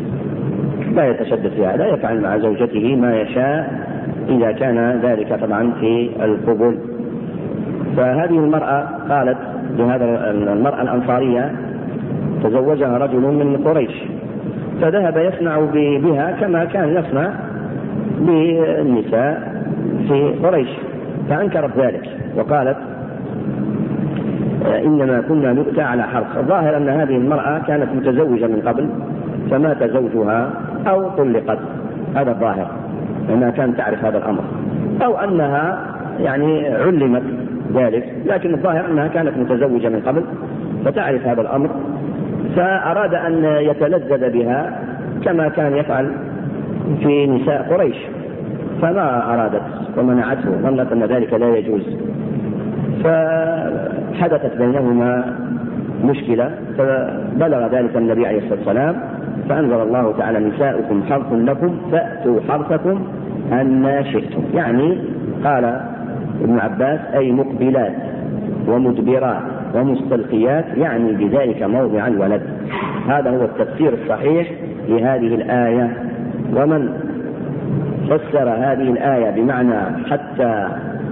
في هذا، يفعل مع زوجته ما يشاء إذا كان ذلك طبعا في القبول. فهذه المرأة قالت لهذا المرأة الأنصارية تزوجها رجل من قريش، فذهب يصنع بها كما كان يصنع بالنساء في قريش، فأنكرت ذلك وقالت إنما كنا نؤتى على حرف. الظاهر أن هذه المرأة كانت متزوجة من قبل فمات زوجها أو طلقت، هذا الظاهر، لأنها كانت تعرف هذا الأمر، أو أنها يعني علمت ذلك، لكن الظاهر أنها كانت متزوجة من قبل فتعرف هذا الأمر، فأراد أن يتلذذ بها كما كان يفعل في نساء قريش، فما أرادت ومنعته، ظنت أن ذلك لا يجوز، فحدثت بينهما مشكلة، فبلغ ذلك النبي عليه الصلاة والسلام، فأنزل الله تعالى نساؤكم حرث لكم فأتوا حرثكم أن شئتم. يعني قال ابن عباس أي مقبلات ومدبرات ومستلقيات، يعني بذلك موضع الولد. هذا هو التفسير الصحيح لهذه الآية. ومن فسر هذه الآية بمعنى حتى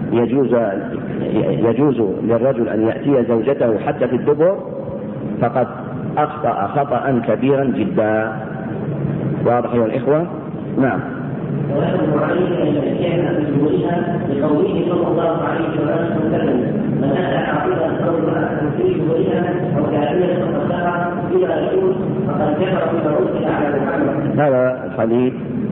يجوز للرجل أن يأتي زوجته حتى في الدبر فقد أخطأ خطأ كبيرا جدا. واضح يا الإخوة؟ نعم.
ويحكم عليه أن يأتيها في دبرها لقوله صلى الله عليه وسلم من أتى عقيدة قولها في دبرها أو كافية فقدها إلى رجل فقد كفر بما أرسل على محمد.
هذا الحديث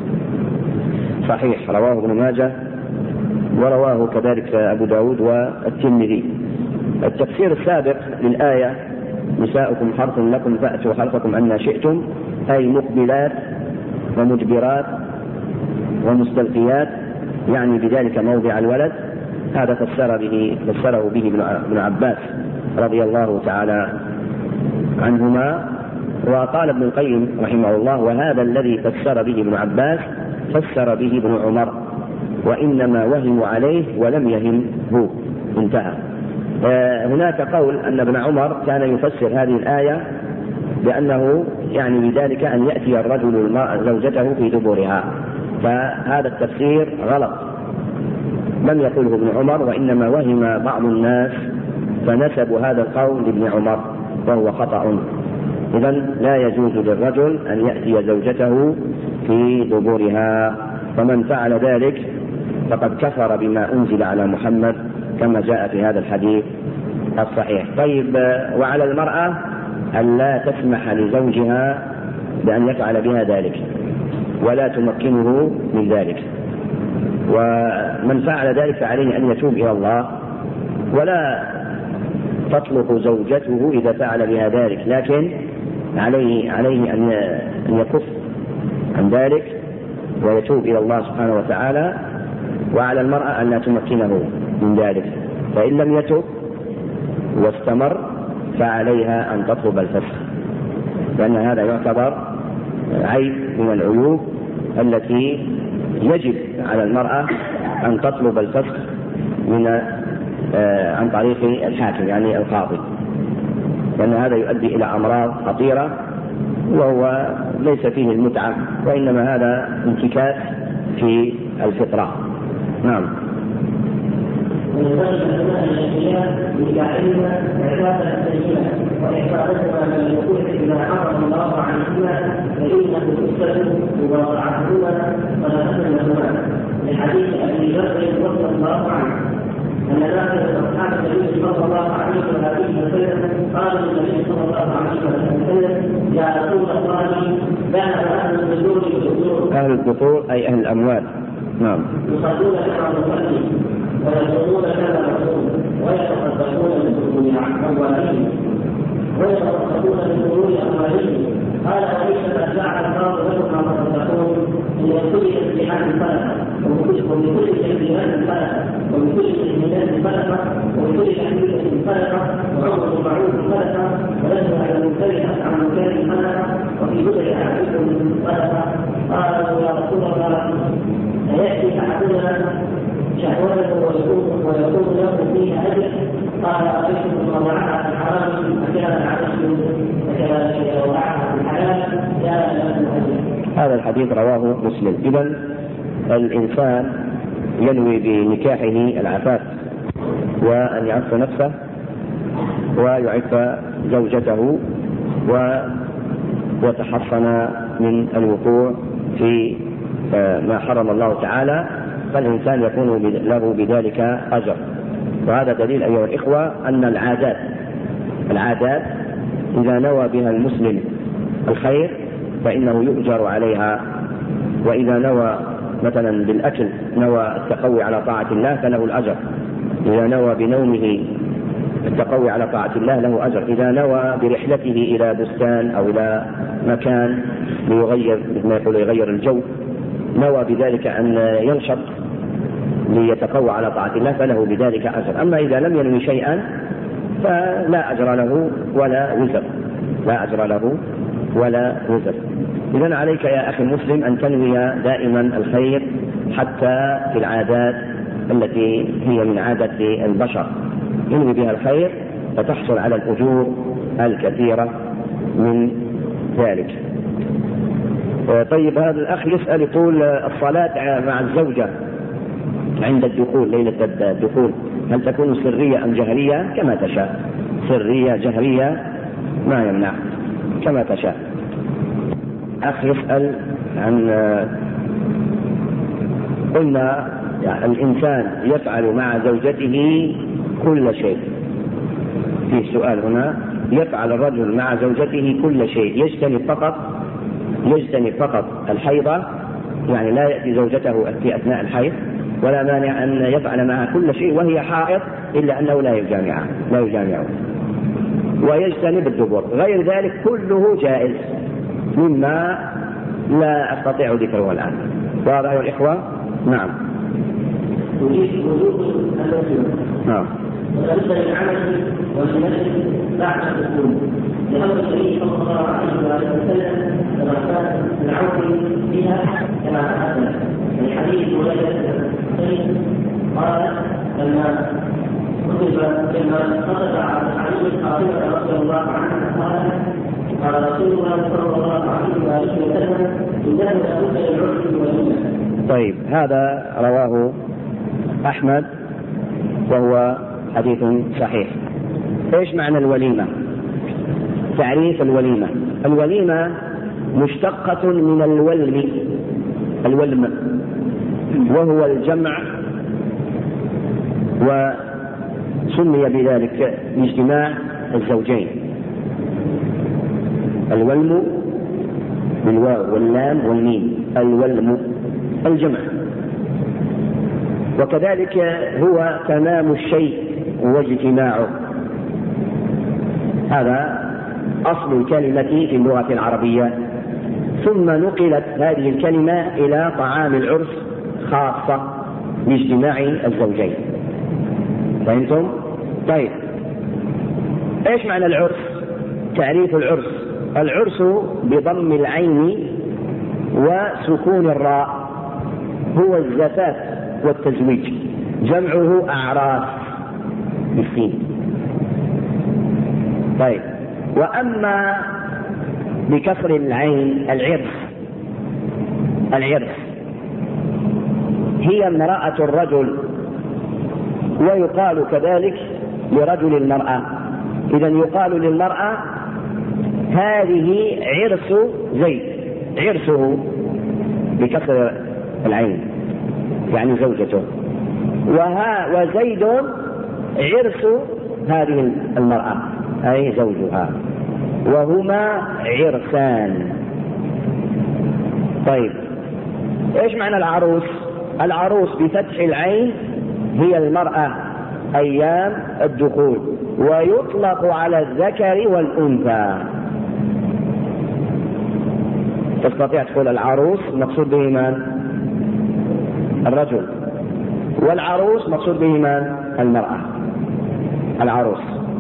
صحيح، رواه ابن ماجه ورواه كذلك أبو داود والترمذي. التفسير السابق للآية نساؤكم حرث لكم فأتوا حرثكم أن شئتم أي مقبلات ومدبرات ومستلقيات، يعني بذلك موضع الولد. هذا فسره به ابن عباس رضي الله تعالى عنهما. وقال ابن القيم رحمه الله وهذا الذي فسر به ابن عباس فسر به ابن عمر، وإنما وهموا عليه ولم يهمه. انتهى. هناك قول أن ابن عمر كان يفسر هذه الآية بأنه يعني بذلك أن يأتي الرجل زوجته في دبرها، فهذا التفسير غلط، لم يقله ابن عمر، وإنما وهم بعض الناس فنسبوا هذا القول لابن عمر وهو خطأ. إذن لا يجوز للرجل أن يأتي زوجته في دبرها، فمن فعل ذلك فقد كفر بما أنزل على محمد كما جاء في هذا الحديث الصحيح. طيب، وعلى المرأة أن لا تسمح لزوجها بأن يفعل بها ذلك ولا تمكنه من ذلك، ومن فعل ذلك فعليه أن يتوب إلى الله، ولا تطلق زوجته إذا فعل بها ذلك، لكن عليه أن يكف عن ذلك ويتوب إلى الله سبحانه وتعالى، وعلى المرأة أن لا تمكنه من ذلك. فإن لم يتب واستمر فعليها أن تطلب الفسخ، لأن هذا يعتبر عيب من العيوب التي يجب على المرأة أن تطلب الفسخ عن طريق الحاكم يعني القاضي، لأن هذا يؤدي إلى أمراض خطيرة، وهو ليس فيه المتعة، وإنما هذا انتكاس في الفطرة. نعم.
وإحفادتها من الوقوع بما حرم الله عنهما فإنه تثبت مضاعفتهما وتحسنهما، لحديث أبي بكر رضي الله عنه أن ناس أصحاب النبي صلى الله عليه وسلم قالوا للنبي صلى الله عليه وسلم: يا رسول الله، ذهب أهل الدثور بالدثور.
أهل الدثور أي أهل الأموال. نعم.
يصلون كما نصلي ويصومون كما نصوم ويتصدقون من أموالهم ويتصدقون من ظهور أموالهم. قال: وليس ما جعل الله لكم ما تصدقون إن كل تسبيحات صدقة، ومن كل تكبيرات صدقة، ومن كل تهميلات صدقة، ومن كل تحميلة صدقة، وعمر معروف صدقة، ولن على المنكر عن منكر صدقة، وفي بدء أحدكم صدقة. قالوا: يا رسول الله، أيأتي أحدنا شهوته ويكون له فيها أجر؟ قال: أريكم وضعها في الحرام فكان عليكم، فكذلك وضعها في الحلال كان له أجر.
هذا الحديث رواه مسلم. إذن الإنسان ينوي بنكاحه العفاف، وأن يعف نفسه ويعف زوجته ويتحصن من الوقوع في ما حرم الله تعالى، فالإنسان يكون له بذلك أجر. وهذا دليل أيها الإخوة أن العادات إذا نوى بها المسلم الخير فإنه يؤجر عليها، وإذا نوى مثلا بالأكل نوى التقوي على طاعة الله فله الأجر، إذا نوى بنومه التقوي على طاعة الله له أجر، إذا نوى برحلته إلى بستان أو إلى مكان ليغير مثل ما يقول يغير الجو، نوى بذلك أن ينشط ليتقوى على طاعة الله فله بذلك أجر. أما إذا لم ينوي شيئا فلا أجر له ولا وزر، لا أجر له ولا وزر. إذن عليك يا أخي المسلم أن تنوي دائما الخير حتى في العادات التي هي من عادة البشر، ينوي بها الخير فتحصل على الأجور الكثيرة من ذلك. طيب، هذا الأخ يسأل يقول: الصلاة مع الزوجة عند الدخول ليلة الدخول هل تكون سرية أم جهرية؟ كما تشاء، سرية جهرية ما يمنع، كما تشاء. أخ يسأل عن قلنا يعني الإنسان يفعل مع زوجته كل شيء، في سؤال هنا: يفعل الرجل مع زوجته كل شيء، يجتنب فقط الحيضة، يعني لا يأتي زوجته في أثناء الحيض، ولا مانع أن يفعل معها كل شيء وهي حائض، إلا أنه لا يجامعها، ويجتنب الدبر. غير ذلك كله جائز مما لا أستطيع ذكره الآن. واضح يا الإخوة؟ نعم. نعم.
وذلك للعمل والنفس بعد الدخول، لأمر النبي صلى الله عليه وسلم كما كان العون بها كما تقدم من حديث وليد قال: لما خطب علي فاطمة رضي الله عنها قال رسول الله صلى الله عليه وسلم: إنه لابد للعرف والوليمة.
طيب، هذا رواه أحمد وهو حديث صحيح. ايش معنى الوليمة؟ تعريف الوليمة: الوليمة مشتقة من الولم وهو الجمع، وسمي بذلك اجتماع الزوجين. الولم بالواو واللام والميم، الولم الجمع. وكذلك هو تمام الشيء واجتماعه. هذا أصل الكلمة في اللغة العربية. ثم نقلت هذه الكلمة إلى طعام العرس خاصة لاجتماع الزوجين. فهمتم؟ طيب، ايش معنى العرس؟ تعريف العرس: العرس بضم العين وسكون الراء هو الزفاف والتزويج، جمعه أعراس بالسين. طيب، وأما بكسر العين العرس هي امرأة الرجل، ويقال كذلك لرجل المرأة. إذن يقال للمرأة هذه عرس زيد، عرسه بكسر العين يعني زوجته، وزيد عرس هذه المرأة أي زوجها، وهما عرسان. طيب، ايش معنى العروس؟ العروس بفتح العين هي المرأة أيام الدخول، ويطلق على الذكر والأنثى. تستطيع تقول العروس مقصود به من؟ الرجل، والعروس مقصود به من؟ المرأة، العروس.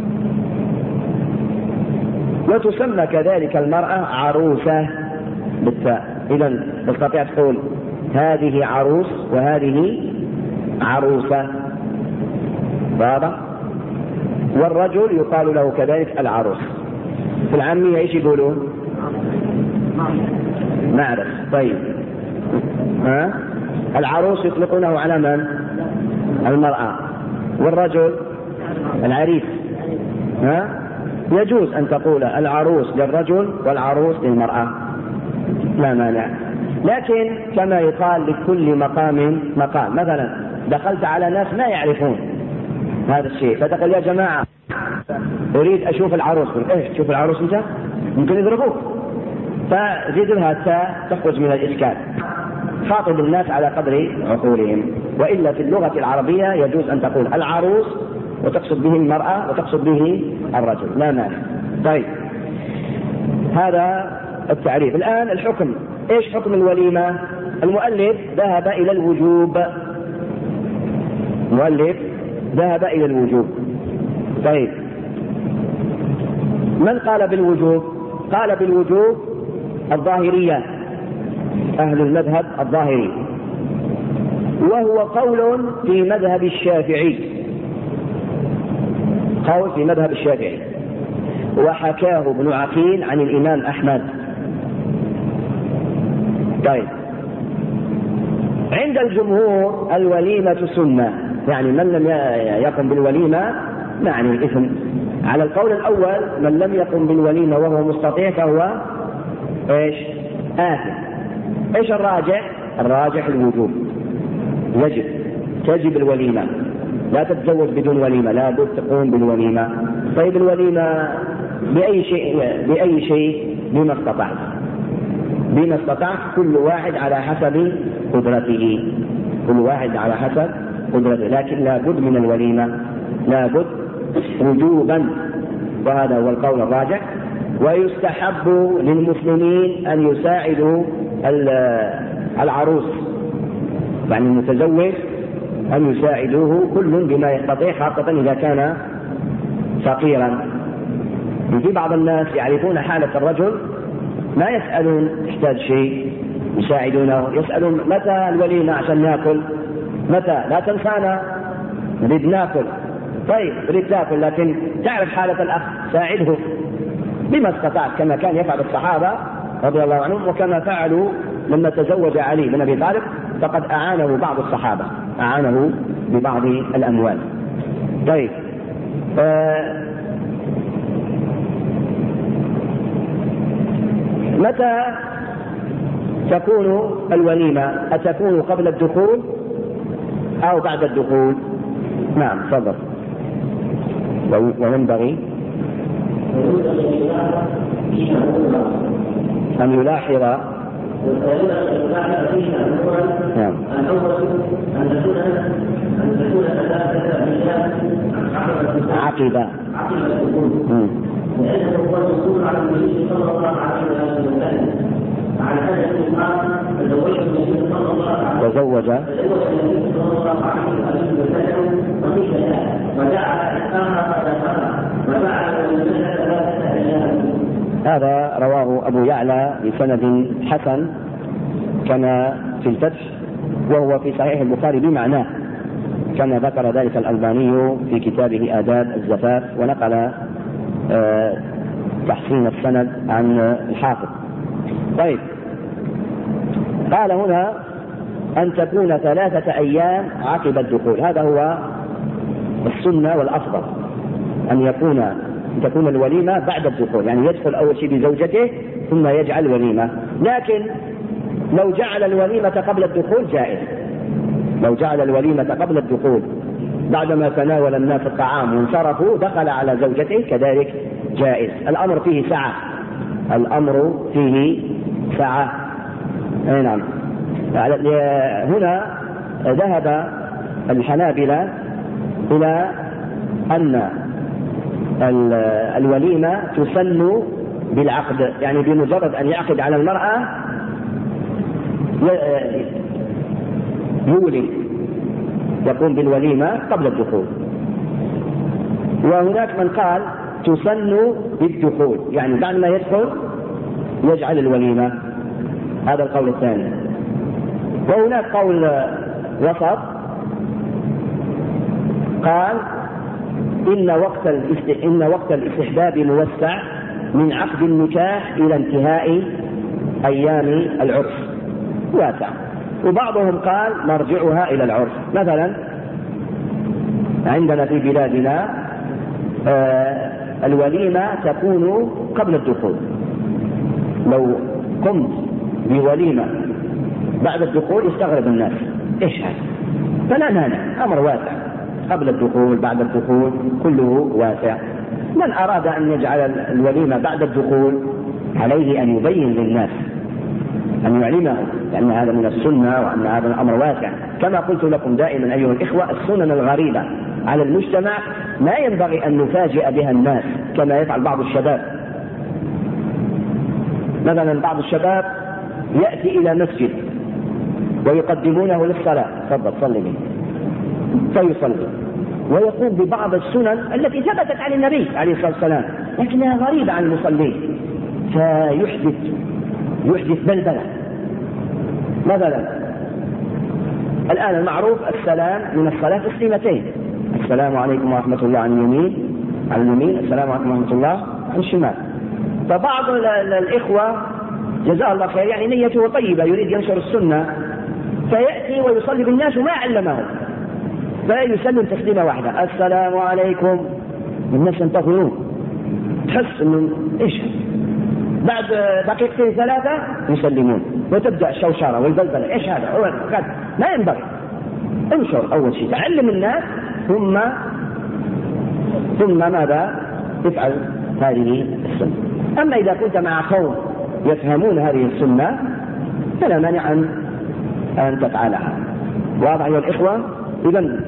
وتسمى كذلك المرأة عروسة بالتاء. إذن تستطيع تقول هذه عروس وهذه عروسة، واضح؟ والرجل يقال له كذلك العروس. في العامية ايش يقولون؟ معرس. طيب، العروس يطلقونه على من؟ المرأة. والرجل العريس. يجوز أن تقول العروس للرجل والعروس للمرأة، لا مانع. لكن كما يقال لكل مقام مقام. مثلا دخلت على ناس ما يعرفون هذا الشيء، فتقول يا جماعة أريد أشوف العروس. إيه تشوف العروس أنت؟ ممكن يضربوك، فزيد لها التاء تخرج من الإشكال. خاطب الناس على قدر عقولهم. وإلا في اللغة العربية يجوز أن تقول العروس وتقصد به المرأة وتقصد به الرجل، لا مانع. طيب، هذا التعريف. الآن الحكم، ايش حكم الوليمة؟ المؤلف ذهب إلى الوجوب. المؤلف ذهب إلى الوجوب. طيب، من قال بالوجوب؟ قال بالوجوب الظاهرية، أهل المذهب الظاهري، وهو قول في مذهب الشافعي، قول في مذهب الشافعي، وحكاه ابن عقيل عن الإمام أحمد. طيب، عند الجمهور الوليمة سنة، يعني من لم يقم بالوليمة معني الإثم. على القول الأول من لم يقم بالوليمة وهو مستطيع فهو ايش؟ آثم. ايش الراجح؟ الراجح الوجوب، تجب الوليمة، لا تتزوج بدون وليمة، لا بد تقوم بالوليمة. طيب، الوليمة بأي شيء؟ بما استطعت، بما استطعت، كل واحد على حسب قدرته، كل واحد على حسب قدرته، لكن لا بد من الوليمة، لا بد وجوبا، وهذا هو القول الراجح. ويستحب للمسلمين أن يساعدوا العروس، يعني المتزوج أن يساعدوه كل بما يستطيع، خاصة إذا كان فقيرا. في بعض الناس يعرفون حالة الرجل ما يسألون يحتاج شيء يساعدونه، يسألون متى الوليمة عشان ناكل، متى، لا تنسانا نريد ناكل. طيب، نريد تاكل لكن تعرف حالة الأخ، ساعده بما استطعت، كما كان يفعل الصحابة رضي الله عنهم، وكما فعلوا لما تزوج علي بن أبي طالب فقد أعانه بعض الصحابة، أعانه ببعض الأموال. طيب، متى تكون الوليمة؟ أتكون قبل الدخول أو بعد الدخول؟ نعم، تفضل. وينبغي أن يلاحظ
نعم. الأول أن تكون
عقب
الدخول لأنه هو الدخول على النبي صلى الله عليه وسلم على هذا الإمام تزوج النبي صلى الله عليه وسلم
وزوج
النبي صلى الله عليه وسلم وقيل ودعا إسلامها فدخلها وفعل المسجد 3 أيام.
هذا رواه أبو يعلى بسند حسن كما في الفتح، وهو في صحيح البخاري بمعناه كما ذكر ذلك الألباني في كتابه آداب الزفاف، ونقل تحسين السند عن الحافظ. طيب، قال هنا أن تكون 3 أيام عقب الدخول، هذا هو السنة والأفضل، أن تكون الوليمة بعد الدخول، يعني يدخل أول شيء بزوجته ثم يجعل وليمة. لكن لو جعل الوليمة قبل الدخول جائز، لو جعل الوليمة قبل الدخول بعدما تناول الناس الطعام وانصرفوا دخل على زوجته كذلك جائز. الأمر فيه سعة، الأمر فيه سعة. نعم. هنا ذهب الحنابلة إلى أن الوليمة تسن بالعقد، يعني بمجرد أن يعقد على المرأة يولي، يقوم بالوليمة قبل الدخول. وهناك من قال تسن بالدخول، يعني بعد ما يدخل يجعل الوليمة، هذا القول الثاني. وهناك قول وسط قال إن وقت الاستحباب موسع من عقد النكاح إلى انتهاء أيام العرس، واسع. وبعضهم قال مرجعها إلى العرس. مثلا عندنا في بلادنا الوليمة تكون قبل الدخول، لو قمت بوليمة بعد الدخول يستغرب الناس، إيش هذا؟ فلا مانع، أمر واسع، قبل الدخول بعد الدخول كله واسع. من أراد أن يجعل الوليمة بعد الدخول عليه أن يبين للناس، أن يعلمهم، لأن هذا من السنة وأن هذا الأمر واسع. كما قلت لكم دائما أيها الإخوة، السنن الغريبة على المجتمع ما ينبغي أن نفاجئ بها الناس كما يفعل بعض الشباب. مثلا بعض الشباب يأتي إلى مسجد ويقدمونه للصلاة، تفضل صلي به، فيصلي ويقوم ببعض السنن التي ثبتت عن النبي عليه الصلاة والسلام لكنها غريبة عن المصلين، فيحدث بلبلة. مثلا الآن المعروف السلام من الصلاة تسليمتين، السلام عليكم ورحمة الله عن اليمين، السلام عليكم ورحمة الله عن الشمال. فبعض الإخوة جزاه الله خير يعني نيته طيبة يريد ينشر السنة، فيأتي ويصلي بالناس وما علمهم، فيسلم تسليمة واحدة، السلام عليكم، الناس ينتظرون، تحس انه ايش بعد دقيقتين 3 يسلمون وتبدأ الشوشرة والبلبلة. ايش هذا؟ ما ينبغي. انشر اول شيء، تعلم الناس، ثم ماذا تفعل هذه السنة. اما اذا كنت مع قوم يفهمون هذه السنة فلا مانع ان تفعلها. واضح يا الاخوة؟ اذن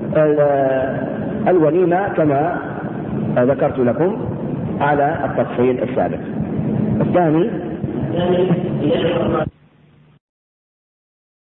الوليمة كما ذكرت لكم على التفصيل السابق. الثاني